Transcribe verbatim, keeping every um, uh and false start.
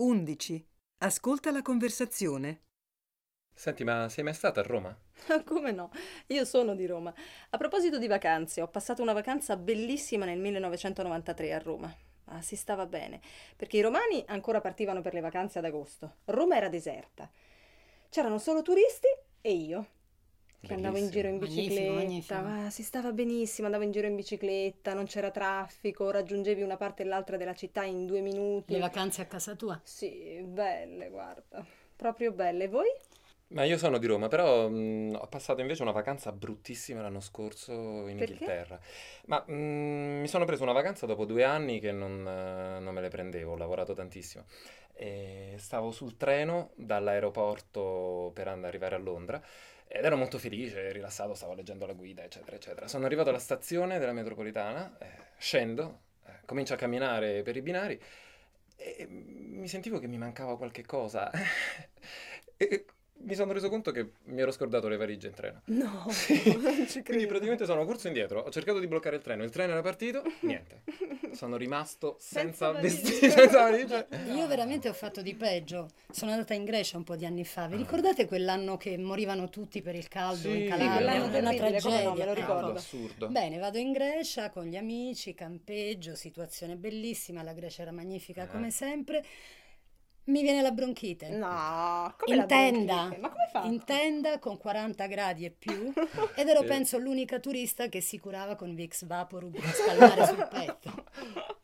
undici. Ascolta la conversazione. Senti, ma sei mai stata a Roma? Come no? Io sono di Roma. A proposito di vacanze, ho passato una vacanza bellissima nel millenovecentonovantatré a Roma. Ah, si stava bene, perché i romani ancora partivano per le vacanze ad agosto. Roma era deserta. C'erano solo turisti e io, che andavo in giro in Bellissimo. bicicletta. Magnifico, magnifico. Ah, si stava benissimo, andavo in giro in bicicletta, non c'era traffico, raggiungevi una parte e l'altra della città in due minuti. Le vacanze a casa tua? Sì, belle, guarda, proprio belle. E voi? Ma io sono di Roma, però mh, ho passato invece una vacanza bruttissima l'anno scorso in Perché? Inghilterra. Ma mh, mi sono preso una vacanza dopo due anni che non, eh, non me le prendevo, ho lavorato tantissimo. E stavo sul treno dall'aeroporto per andare, arrivare a Londra ed ero molto felice, rilassato, stavo leggendo la guida, eccetera, eccetera. Sono arrivato alla stazione della metropolitana, eh, scendo, eh, comincio a camminare per i binari e mi sentivo che mi mancava qualche cosa. E mi sono reso conto che mi ero scordato le valigie in treno. No, Sì. non ci Quindi credo. praticamente sono corso indietro, ho cercato di bloccare il treno, il treno era partito, niente. Sono rimasto senza Senza vestiti, valigia. senza valigia. Io veramente ho fatto di peggio. Sono andata in Grecia un po' di anni fa. Vi ricordate quell'anno che morivano tutti per il caldo Sì, in Calabria? quell'anno Una, una terribile, come no, me tragedia. lo ricordo. Ecco. Assurdo. Bene, vado in Grecia con gli amici, campeggio, situazione bellissima, la Grecia era magnifica Eh. come sempre. Mi viene la bronchite. No, come In la tenda, bronchite? Ma come fa? in tenda con quaranta gradi e più, ed ero Sì. penso l'unica turista che si curava con Vicks Vaporub per spalmare sul petto.